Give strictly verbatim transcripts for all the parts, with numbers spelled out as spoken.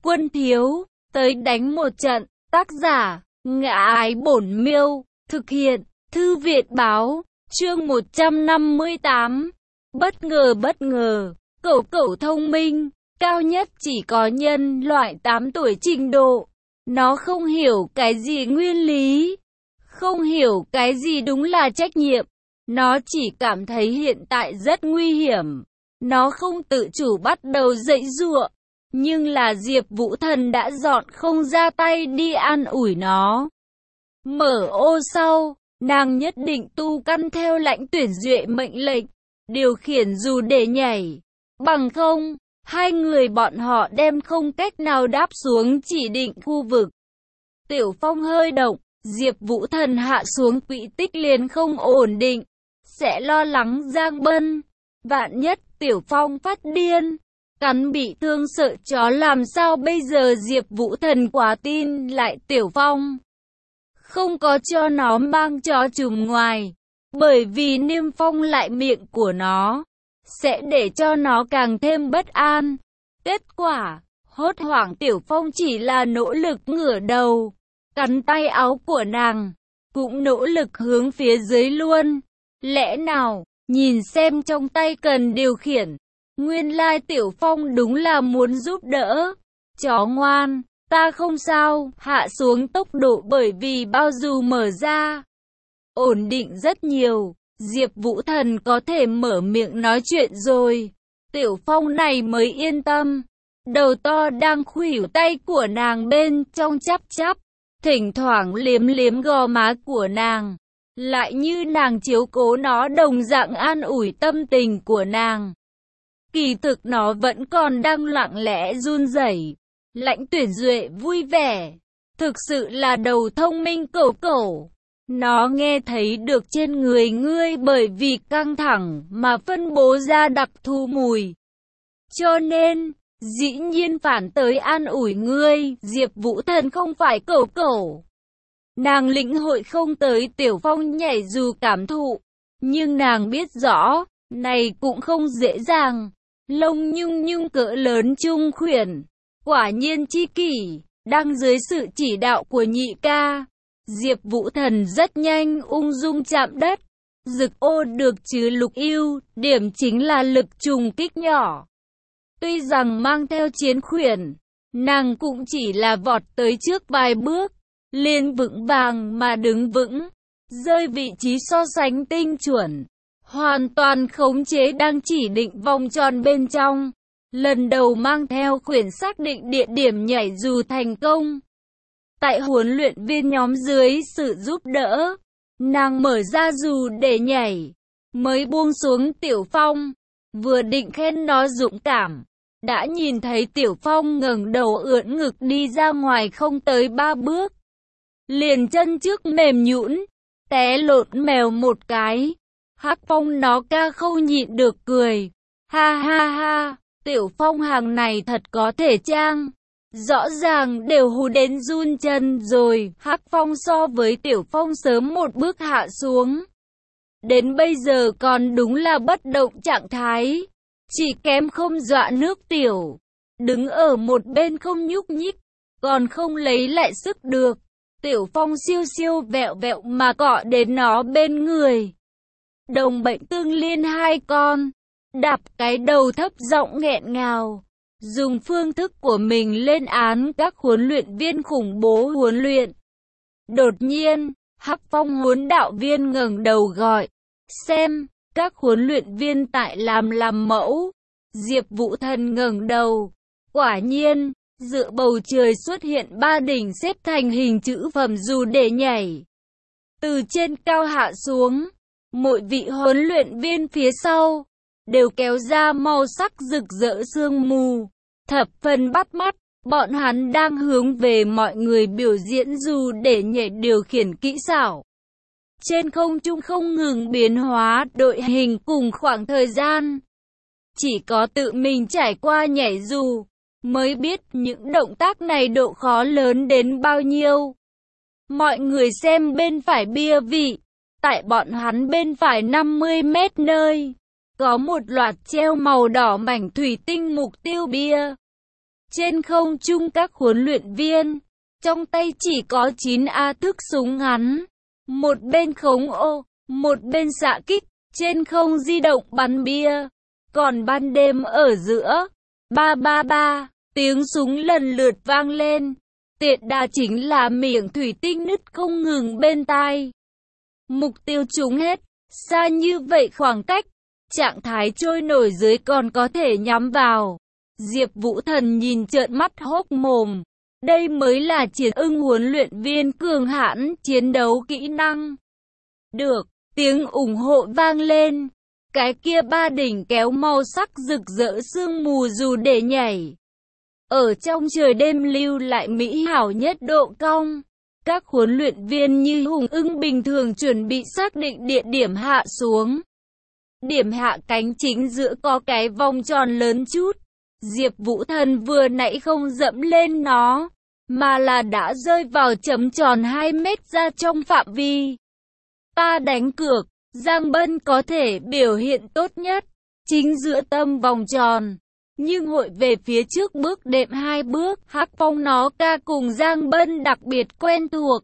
Quân thiếu, tới đánh một trận. Tác giả, Ngã Ái Bổn Miêu. Thực hiện, Thư Viện Báo. Chương một trăm năm mươi tám. Bất ngờ bất ngờ. Cẩu cẩu thông minh, cao nhất chỉ có nhân loại tám tuổi trình độ. Nó không hiểu cái gì nguyên lý, không hiểu cái gì đúng là trách nhiệm. Nó chỉ cảm thấy hiện tại rất nguy hiểm. Nó không tự chủ bắt đầu giãy giụa. Nhưng là Diệp Vũ Thần đã dọn không ra tay đi an ủi nó. Mở ô sau, nàng nhất định tu căn theo Lãnh Tuyển Duệ mệnh lệnh, điều khiển dù để nhảy. Bằng không, hai người bọn họ đem không cách nào đáp xuống chỉ định khu vực. Tiểu Phong hơi động, Diệp Vũ Thần hạ xuống quỹ tích liền không ổn định, sẽ lo lắng Giang Bân. Vạn nhất Tiểu Phong phát điên, cắn bị thương sợ chó làm sao bây giờ. Diệp Vũ Thần quá tin lại Tiểu Phong, không có cho nó mang chó trùm ngoài, bởi vì niêm phong lại miệng của nó, sẽ để cho nó càng thêm bất an. Kết quả, hốt hoảng Tiểu Phong chỉ là nỗ lực ngửa đầu, cắn tay áo của nàng, cũng nỗ lực hướng phía dưới luôn. Lẽ nào, nhìn xem trong tay cần điều khiển. Nguyên lai Tiểu Phong đúng là muốn giúp đỡ. Chó ngoan, ta không sao. Hạ xuống tốc độ bởi vì bao dù mở ra, ổn định rất nhiều. Diệp Vũ Thần có thể mở miệng nói chuyện rồi. Tiểu Phong này mới yên tâm. Đầu to đang khuỷu tay của nàng bên trong chắp chắp, thỉnh thoảng liếm liếm gò má của nàng, lại như nàng chiếu cố nó đồng dạng an ủi tâm tình của nàng. Kỳ thực nó vẫn còn đang lặng lẽ run rẩy. Lãnh Tuyển Duệ vui vẻ, thực sự là đầu thông minh cẩu cẩu. Nó nghe thấy được trên người ngươi bởi vì căng thẳng mà phân bố ra đặc thù mùi, cho nên dĩ nhiên phản tới an ủi ngươi. Diệp Vũ Thần không phải cẩu cẩu, nàng lĩnh hội không tới Tiểu Phong nhảy dù cảm thụ, nhưng nàng biết rõ, này cũng không dễ dàng. Lông nhung nhung cỡ lớn trung khuyển, quả nhiên chi kỷ, đang dưới sự chỉ đạo của nhị ca. Diệp Vũ Thần rất nhanh ung dung chạm đất. Dực ô được chứ lục ưu, điểm chính là lực trùng kích nhỏ. Tuy rằng mang theo chiến khuyển, nàng cũng chỉ là vọt tới trước vài bước, liền vững vàng mà đứng vững, rơi vị trí so sánh tinh chuẩn, hoàn toàn khống chế đang chỉ định vòng tròn bên trong. Lần đầu mang theo khuyển xác định địa điểm nhảy dù thành công. Tại huấn luyện viên nhóm dưới sự giúp đỡ, nàng mở ra dù để nhảy, mới buông xuống Tiểu Phong. Vừa định khen nó dũng cảm, đã nhìn thấy Tiểu Phong ngẩng đầu ưỡn ngực đi ra ngoài không tới ba bước, liền chân trước mềm nhũn, té lộn mèo một cái. Hắc Phong nó ca không nhịn được cười, ha ha ha, Tiểu Phong hàng này thật có thể trang, rõ ràng đều hù đến run chân rồi. Hắc Phong so với Tiểu Phong sớm một bước hạ xuống, đến bây giờ còn đúng là bất động trạng thái, chỉ kém không dọa nước tiểu, đứng ở một bên không nhúc nhích, còn không lấy lại sức được. Tiểu Phong siêu siêu vẹo vẹo mà cọ đến nó bên người. Đồng bệnh tương liên hai con, đạp cái đầu thấp giọng nghẹn ngào, dùng phương thức của mình lên án các huấn luyện viên khủng bố huấn luyện. Đột nhiên, Hắc Phong huấn đạo viên ngẩng đầu gọi, xem, các huấn luyện viên tại làm làm mẫu. Diệp Vũ Thần ngẩng đầu, quả nhiên, giữa bầu trời xuất hiện ba đỉnh xếp thành hình chữ phẩm dù để nhảy. Từ trên cao hạ xuống, mỗi vị huấn luyện viên phía sau đều kéo ra màu sắc rực rỡ sương mù, thập phần bắt mắt. Bọn hắn đang hướng về mọi người biểu diễn dù để nhảy điều khiển kỹ xảo. Trên không trung không ngừng biến hóa đội hình cùng khoảng thời gian. Chỉ có tự mình trải qua nhảy dù, mới biết những động tác này độ khó lớn đến bao nhiêu. Mọi người xem bên phải bia vị. Tại bọn hắn bên phải năm mươi mét nơi, có một loạt treo màu đỏ mảnh thủy tinh mục tiêu bia. Trên không trung các huấn luyện viên, trong tay chỉ có chín A thức súng ngắn. Một bên khống ô, một bên xạ kích, trên không di động bắn bia. Còn ban đêm ở giữa, ba ba ba, tiếng súng lần lượt vang lên. Tiện đà chính là miệng thủy tinh nứt không ngừng bên tai. Mục tiêu trúng hết, xa như vậy khoảng cách, trạng thái trôi nổi dưới còn có thể nhắm vào. Diệp Vũ Thần nhìn trợn mắt hốc mồm. Đây mới là Chiến Ưng huấn luyện viên cường hãn chiến đấu kỹ năng. Được, tiếng ủng hộ vang lên. Cái kia ba đỉnh kéo màu sắc rực rỡ sương mù dù để nhảy. Ở trong trời đêm lưu lại mỹ hảo nhất độ cong. Các huấn luyện viên như hùng ưng bình thường chuẩn bị xác định địa điểm hạ xuống. Điểm hạ cánh chính giữa có cái vòng tròn lớn chút. Diệp Vũ Thần vừa nãy không dẫm lên nó, mà là đã rơi vào chấm tròn hai mét ra trong phạm vi. Ta đánh cược, Giang Bân có thể biểu hiện tốt nhất, chính giữa tâm vòng tròn. Nhưng hội về phía trước bước đệm hai bước, Hắc Phong nó ca cùng Giang Bân đặc biệt quen thuộc.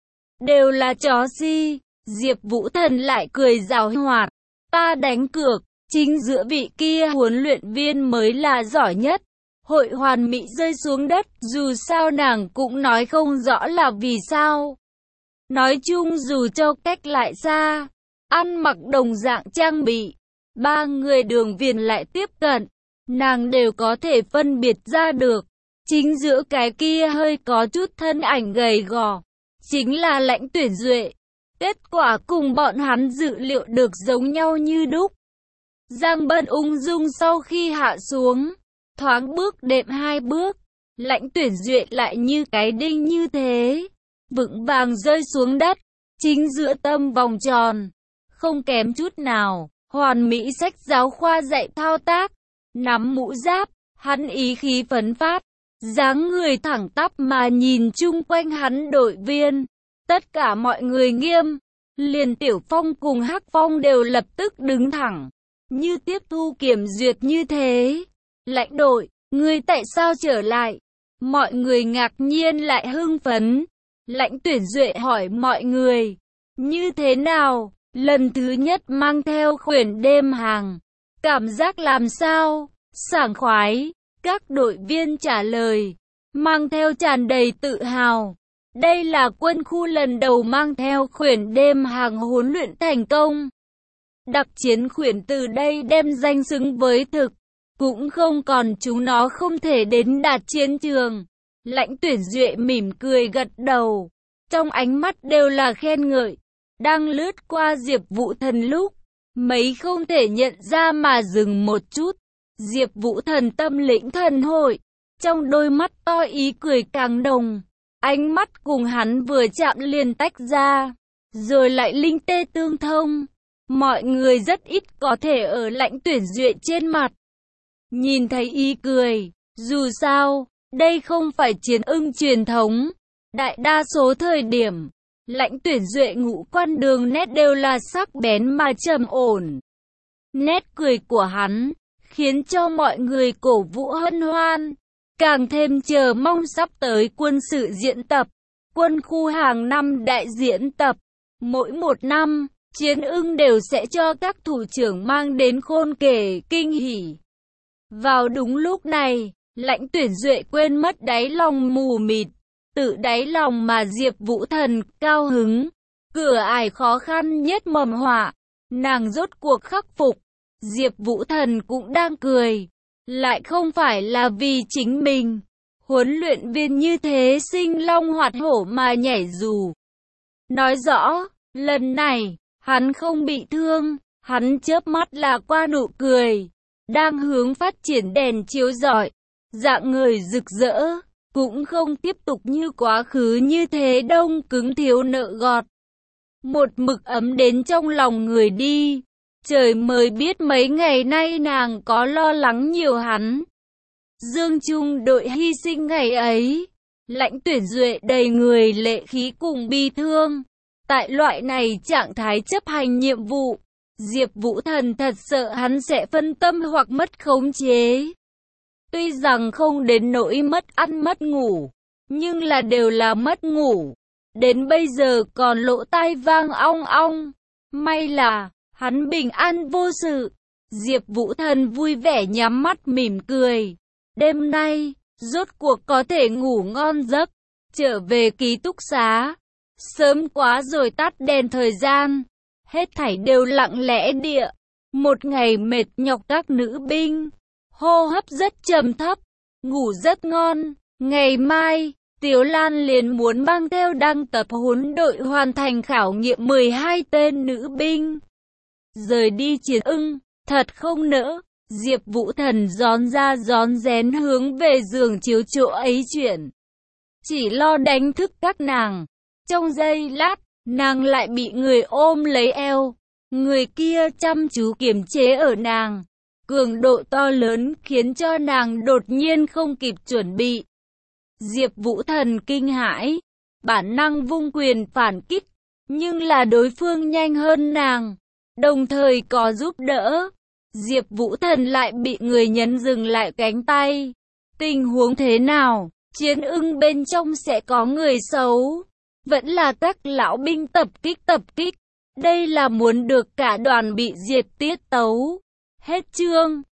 Đều là chó si, Diệp Vũ Thần lại cười giảo hoạt. Ta đánh cược, chính giữa vị kia huấn luyện viên mới là giỏi nhất. Hội hoàn mỹ rơi xuống đất, dù sao nàng cũng nói không rõ là vì sao. Nói chung dù cho cách lại xa, ăn mặc đồng dạng trang bị, ba người Đường Viền lại tiếp cận, nàng đều có thể phân biệt ra được. Chính giữa cái kia hơi có chút thân ảnh gầy gò, chính là Lãnh Tuyển Duệ. Kết quả cùng bọn hắn dự liệu được giống nhau như đúc. Giang Bân ung dung sau khi hạ xuống, thoáng bước đệm hai bước, Lãnh Tuyển Duệ lại như cái đinh như thế, vững vàng rơi xuống đất, chính giữa tâm vòng tròn, không kém chút nào, hoàn mỹ sách giáo khoa dạy thao tác, nắm mũ giáp, hắn ý khí phấn phát, dáng người thẳng tắp mà nhìn chung quanh hắn đội viên, tất cả mọi người nghiêm, liền Tiểu Phong cùng Hắc Phong đều lập tức đứng thẳng, như tiếp thu kiểm duyệt như thế. Lãnh đội, ngươi tại sao trở lại? Mọi người ngạc nhiên lại hưng phấn. Lãnh Tuyển Duệ hỏi mọi người, như thế nào? Lần thứ nhất mang theo khuyển đêm hàng, cảm giác làm sao? Sảng khoái. Các đội viên trả lời, mang theo tràn đầy tự hào. Đây là quân khu lần đầu mang theo khuyển đêm hàng huấn luyện thành công. Đặc chiến khuyển từ đây đem danh xứng với thực, cũng không còn chúng nó không thể đến đạt chiến trường. Lãnh Tuyển Duệ mỉm cười gật đầu, trong ánh mắt đều là khen ngợi. Đang lướt qua Diệp Vũ Thần lúc, mấy không thể nhận ra mà dừng một chút. Diệp Vũ Thần tâm lĩnh thần hội, trong đôi mắt to ý cười càng đồng. Ánh mắt cùng hắn vừa chạm liền tách ra, rồi lại linh tê tương thông. Mọi người rất ít có thể ở Lãnh Tuyển Duệ trên mặt nhìn thấy ý cười, dù sao, đây không phải Chiến Ưng truyền thống. Đại đa số thời điểm, Lãnh Tuyển Duệ ngũ quan đường nét đều là sắc bén mà trầm ổn. Nét cười của hắn khiến cho mọi người cổ vũ hân hoan, càng thêm chờ mong sắp tới quân sự diễn tập. Quân khu hàng năm đại diễn tập, mỗi một năm, Chiến Ưng đều sẽ cho các thủ trưởng mang đến khôn kể kinh hỉ. Vào đúng lúc này, Lãnh Tuyển Duệ quên mất đáy lòng mù mịt, tự đáy lòng mà Diệp Vũ Thần cao hứng. Cửa ải khó khăn nhất mầm họa, nàng rốt cuộc khắc phục. Diệp Vũ Thần cũng đang cười, lại không phải là vì chính mình. Huấn luyện viên như thế sinh long hoạt hổ mà nhảy dù. Nói rõ, lần này, hắn không bị thương, hắn chớp mắt là qua nụ cười, đang hướng phát triển đèn chiếu rọi, dạng người rực rỡ, cũng không tiếp tục như quá khứ như thế đông cứng thiếu nợ gọt. Một mực ấm đến trong lòng người đi, trời mới biết mấy ngày nay nàng có lo lắng nhiều hắn. Dương Trung đội hy sinh ngày ấy, Lãnh Tuyển Duệ đầy người lệ khí cùng bi thương. Tại loại này trạng thái chấp hành nhiệm vụ, Diệp Vũ Thần thật sợ hắn sẽ phân tâm hoặc mất khống chế. Tuy rằng không đến nỗi mất ăn mất ngủ, nhưng là đều là mất ngủ. Đến bây giờ còn lỗ tai vang ong ong. May là, hắn bình an vô sự. Diệp Vũ Thần vui vẻ nhắm mắt mỉm cười. Đêm nay, rốt cuộc có thể ngủ ngon giấc. Trở về ký túc xá. Sớm quá rồi tắt đèn thời gian. Hết thảy đều lặng lẽ địa. Một ngày mệt nhọc các nữ binh. Hô hấp rất trầm thấp. Ngủ rất ngon. Ngày mai, Tiếu Lan liền muốn mang theo đăng tập huấn đội hoàn thành khảo nghiệm mười hai tên nữ binh. Rời đi chiến ưng, thật không nỡ. Diệp Vũ Thần rón ra rón rén hướng về giường chiếu chỗ ấy chuyển. Chỉ lo đánh thức các nàng. Trong giây lát, nàng lại bị người ôm lấy eo. Người kia chăm chú kiềm chế ở nàng. Cường độ to lớn khiến cho nàng đột nhiên không kịp chuẩn bị. Diệp Vũ Thần kinh hãi, bản năng vung quyền phản kích, nhưng là đối phương nhanh hơn nàng, đồng thời có giúp đỡ. Diệp Vũ Thần lại bị người nhấn dừng lại cánh tay. Tình huống thế nào? Chiến ưng bên trong sẽ có người xấu, vẫn là các lão binh tập kích tập kích. Đây là muốn được cả đoàn bị diệt tiết tấu. Hết chương.